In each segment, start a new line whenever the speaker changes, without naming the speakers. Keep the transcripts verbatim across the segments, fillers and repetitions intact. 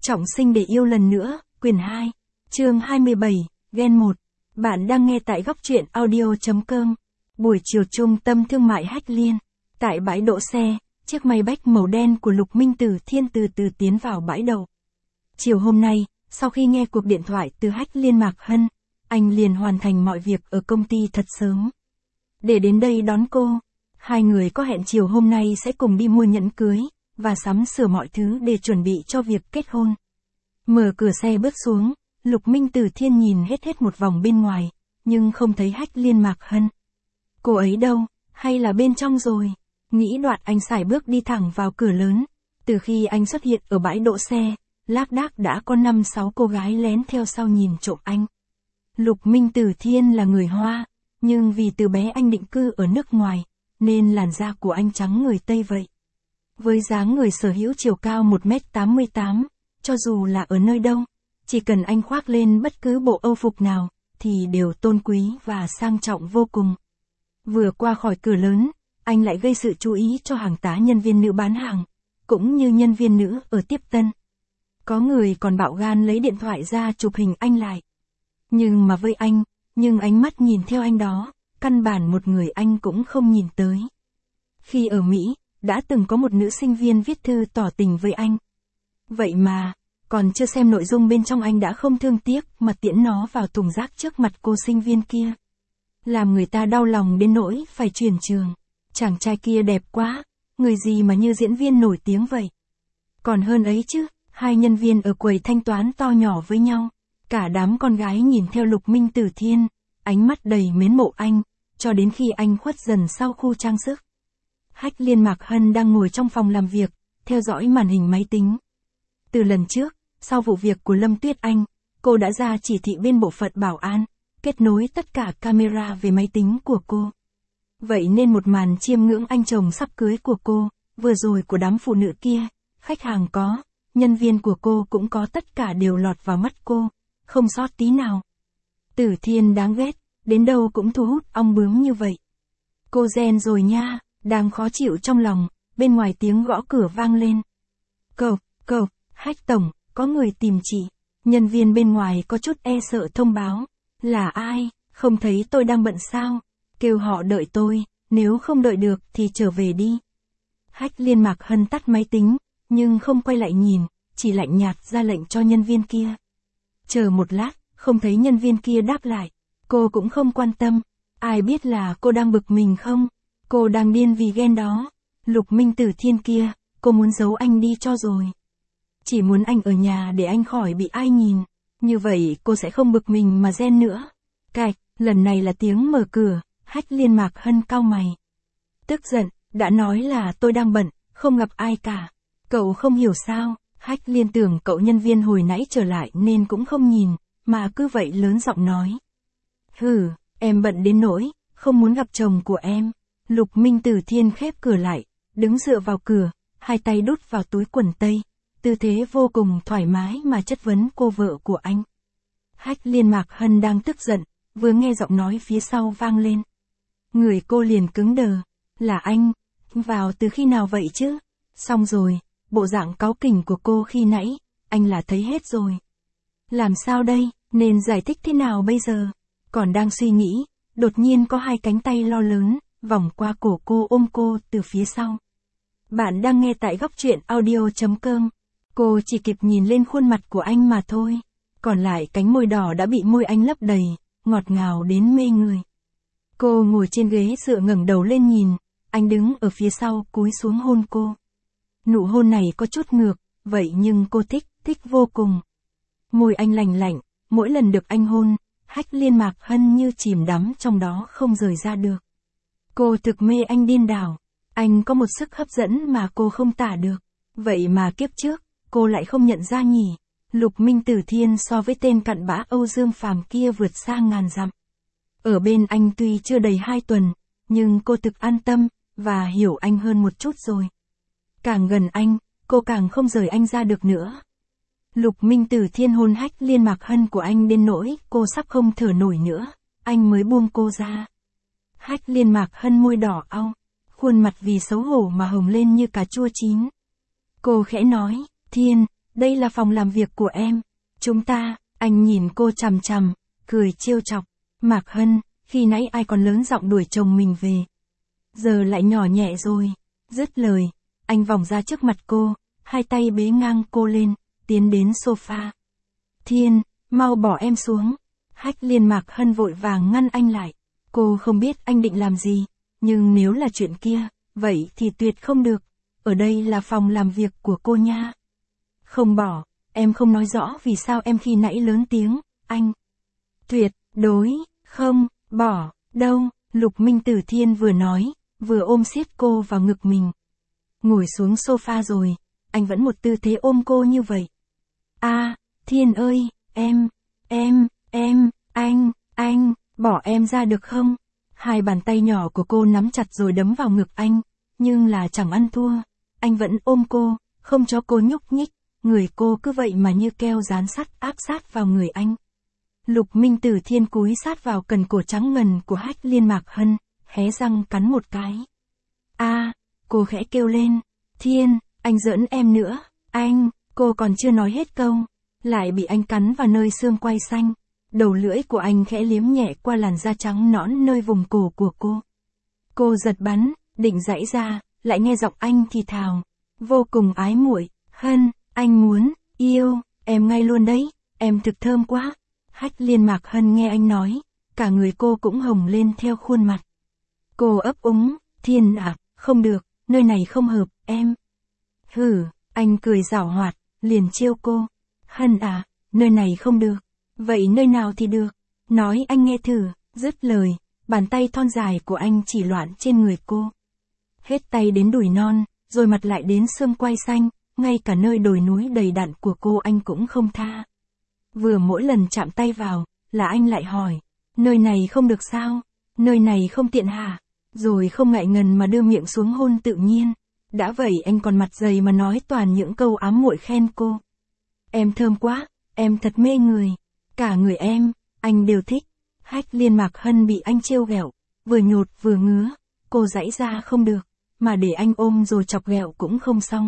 Trọng sinh để yêu lần nữa, quyển hai, chương hai mươi bảy, Ghen một. Bạn đang nghe tại góc truyện audio.com. Buổi chiều trung tâm thương mại Hách Liên. Tại bãi đỗ xe, chiếc Maybach màu đen của Lục Minh Tử Thiên từ từ tiến vào bãi đậu. Chiều hôm nay, sau khi nghe cuộc điện thoại từ Hách Liên Mạc Hân, anh liền hoàn thành mọi việc ở công ty thật sớm. Để đến đây đón cô, hai người có hẹn chiều hôm nay sẽ cùng đi mua nhẫn cưới, và sắm sửa mọi thứ để chuẩn bị cho việc kết hôn. Mở cửa xe bước xuống, Lục Minh Tử Thiên nhìn hết hết một vòng bên ngoài, nhưng không thấy Hách Liên Mạc Hân. Cô ấy đâu, hay là bên trong rồi? Nghĩ đoạn anh sải bước đi thẳng vào cửa lớn. Từ khi anh xuất hiện ở bãi đỗ xe, lác đác đã có năm sáu cô gái lén theo sau nhìn trộm anh. Lục Minh Tử Thiên là người Hoa, nhưng vì từ bé anh định cư ở nước ngoài, nên làn da của anh trắng người Tây vậy. Với dáng người sở hữu chiều cao một mét tám mươi tám, cho dù là ở nơi đâu, chỉ cần anh khoác lên bất cứ bộ âu phục nào, thì đều tôn quý và sang trọng vô cùng. Vừa qua khỏi cửa lớn, anh lại gây sự chú ý cho hàng tá nhân viên nữ bán hàng, cũng như nhân viên nữ ở tiếp tân. Có người còn bạo gan lấy điện thoại ra chụp hình anh lại. Nhưng mà với anh, nhưng ánh mắt nhìn theo anh đó, căn bản một người anh cũng không nhìn tới. Khi ở Mỹ, đã từng có một nữ sinh viên viết thư tỏ tình với anh. Vậy mà, còn chưa xem nội dung bên trong anh đã không thương tiếc mà tiễn nó vào thùng rác trước mặt cô sinh viên kia. Làm người ta đau lòng đến nỗi phải chuyển trường. Chàng trai kia đẹp quá, người gì mà như diễn viên nổi tiếng vậy. Còn hơn ấy chứ, hai nhân viên ở quầy thanh toán to nhỏ với nhau. Cả đám con gái nhìn theo Lục Minh Tử Thiên, ánh mắt đầy mến mộ anh, cho đến khi anh khuất dần sau khu trang sức. Hách Liên Mạc Hân đang ngồi trong phòng làm việc, theo dõi màn hình máy tính. Từ lần trước, sau vụ việc của Lâm Tuyết Anh, cô đã ra chỉ thị bên bộ phận bảo an, kết nối tất cả camera về máy tính của cô. Vậy nên một màn chiêm ngưỡng anh chồng sắp cưới của cô, vừa rồi của đám phụ nữ kia, khách hàng có, nhân viên của cô cũng có, tất cả đều lọt vào mắt cô, không sót tí nào. Tử Thiên đáng ghét, đến đâu cũng thu hút ong bướm như vậy. Cô ghen rồi nha. Đang khó chịu trong lòng, bên ngoài tiếng gõ cửa vang lên. Cậu, cậu, Hách tổng, có người tìm chị. Nhân viên bên ngoài có chút e sợ thông báo. Là ai, không thấy tôi đang bận sao? Kêu họ đợi tôi, nếu không đợi được thì trở về đi. Hách Liên Mạc Hân tắt máy tính, nhưng không quay lại nhìn, chỉ lạnh nhạt ra lệnh cho nhân viên kia. Chờ một lát, không thấy nhân viên kia đáp lại. Cô cũng không quan tâm, ai biết là cô đang bực mình không? Cô đang điên vì ghen đó. Lục Minh Tử Thiên kia, cô muốn giấu anh đi cho rồi. Chỉ muốn anh ở nhà để anh khỏi bị ai nhìn. Như vậy cô sẽ không bực mình mà ghen nữa. Cạch, lần này là tiếng mở cửa, Hách Liên Mạc Hân cau mày. Tức giận, đã nói là tôi đang bận, không gặp ai cả. Cậu không hiểu sao, Hách Liên tưởng cậu nhân viên hồi nãy trở lại nên cũng không nhìn, mà cứ vậy lớn giọng nói. Hừ, em bận đến nỗi, không muốn gặp chồng của em. Lục Minh Tử Thiên khép cửa lại, đứng dựa vào cửa, hai tay đút vào túi quần tây, tư thế vô cùng thoải mái mà chất vấn cô vợ của anh. Hách Liên Mạc Hân đang tức giận, vừa nghe giọng nói phía sau vang lên. Người cô liền cứng đờ, là anh, vào từ khi nào vậy chứ? Xong rồi, bộ dạng cáu kỉnh của cô khi nãy, anh là thấy hết rồi. Làm sao đây, nên giải thích thế nào bây giờ? Còn đang suy nghĩ, đột nhiên có hai cánh tay lo lớn vòng qua cổ cô ôm cô từ phía sau. Bạn đang nghe tại góc truyện audio.com. Cô chỉ kịp nhìn lên khuôn mặt của anh mà thôi. Còn lại cánh môi đỏ đã bị môi anh lấp đầy, ngọt ngào đến mê người. Cô ngồi trên ghế dựa ngẩng đầu lên nhìn, anh đứng ở phía sau cúi xuống hôn cô. Nụ hôn này có chút ngược, vậy nhưng cô thích, thích vô cùng. Môi anh lành lạnh, mỗi lần được anh hôn, Hách Liên Mạc Hân như chìm đắm trong đó không rời ra được. Cô thực mê anh điên đảo, anh có một sức hấp dẫn mà cô không tả được. Vậy mà kiếp trước, cô lại không nhận ra nhỉ. Lục Minh Tử Thiên so với tên cặn bã Âu Dương Phàm kia vượt xa ngàn dặm. Ở bên anh tuy chưa đầy hai tuần, nhưng cô thực an tâm, và hiểu anh hơn một chút rồi. Càng gần anh, cô càng không rời anh ra được nữa. Lục Minh Tử Thiên hôn Hách Liên Mạc Hân của anh đến nỗi cô sắp không thở nổi nữa, anh mới buông cô ra. Hách Liên Mạc Hân môi đỏ au, khuôn mặt vì xấu hổ mà hồng lên như cà chua chín. Cô khẽ nói, Thiên, đây là phòng làm việc của em. Chúng ta, anh nhìn cô chằm chằm, cười trêu chọc. Mạc Hân, khi nãy ai còn lớn giọng đuổi chồng mình về. Giờ lại nhỏ nhẹ rồi. Dứt lời, anh vòng ra trước mặt cô, hai tay bế ngang cô lên, tiến đến sofa. Thiên, mau bỏ em xuống. Hách Liên Mạc Hân vội vàng ngăn anh lại. Cô không biết anh định làm gì, nhưng nếu là chuyện kia, vậy thì tuyệt không được. Ở đây là phòng làm việc của cô nha. Không bỏ, em không nói rõ vì sao em khi nãy lớn tiếng, anh. Tuyệt, đối, không, bỏ, đâu, Lục Minh Tử Thiên vừa nói, vừa ôm siết cô vào ngực mình. Ngồi xuống sofa rồi, anh vẫn một tư thế ôm cô như vậy. A, Thiên ơi, em, em, em, anh, anh, bỏ em ra được không? Hai bàn tay nhỏ của cô nắm chặt rồi đấm vào ngực anh, nhưng là chẳng ăn thua. Anh vẫn ôm cô, không cho cô nhúc nhích, người cô cứ vậy mà như keo dán sắt áp sát vào người anh. Lục Minh Tử Thiên cúi sát vào cần cổ trắng ngần của Hách Liên Mạc Hân, hé răng cắn một cái. A, cô khẽ kêu lên, Thiên, anh giỡn em nữa, anh, cô còn chưa nói hết câu, lại bị anh cắn vào nơi xương quai xanh. Đầu lưỡi của anh khẽ liếm nhẹ qua làn da trắng nõn nơi vùng cổ của cô. Cô giật bắn, định giãy ra, lại nghe giọng anh thì thào, vô cùng ái muội, Hân, anh muốn, yêu, em ngay luôn đấy, em thực thơm quá. Hách Liên Mạc Hân nghe anh nói, cả người cô cũng hồng lên theo khuôn mặt. Cô ấp úng, Thiên à, không được, nơi này không hợp, em. Hử, anh cười giảo hoạt, liền trêu cô. Hân à, nơi này không được. Vậy nơi nào thì được? Nói anh nghe thử, dứt lời, bàn tay thon dài của anh chỉ loạn trên người cô. Hết tay đến đùi non, rồi mặt lại đến xương quai xanh, ngay cả nơi đồi núi đầy đặn của cô anh cũng không tha. Vừa mỗi lần chạm tay vào, là anh lại hỏi, nơi này không được sao? Nơi này không tiện hả? Rồi không ngại ngần mà đưa miệng xuống hôn tự nhiên. Đã vậy anh còn mặt dày mà nói toàn những câu ám muội khen cô. Em thơm quá, em thật mê người. Cả người em, anh đều thích. Hách Liên Mạc Hân bị anh trêu ghẹo, vừa nhột vừa ngứa, cô giãy ra không được, mà để anh ôm rồi chọc ghẹo cũng không xong.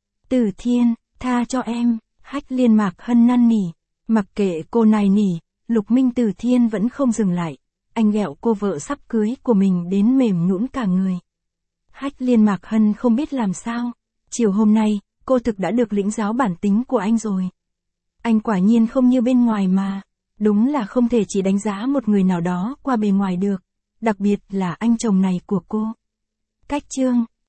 Tử Thiên, tha cho em, Hách Liên Mạc Hân năn nỉ, mặc kệ cô nài nỉ, Lục Minh Tử Thiên vẫn không dừng lại, anh ghẹo cô vợ sắp cưới của mình đến mềm nhũn cả người. Hách Liên Mạc Hân không biết làm sao, chiều hôm nay, cô thực đã được lĩnh giáo bản tính của anh rồi. Anh quả nhiên không như bên ngoài mà, đúng là không thể chỉ đánh giá một người nào đó qua bề ngoài được, đặc biệt là anh chồng này của cô. Cách chương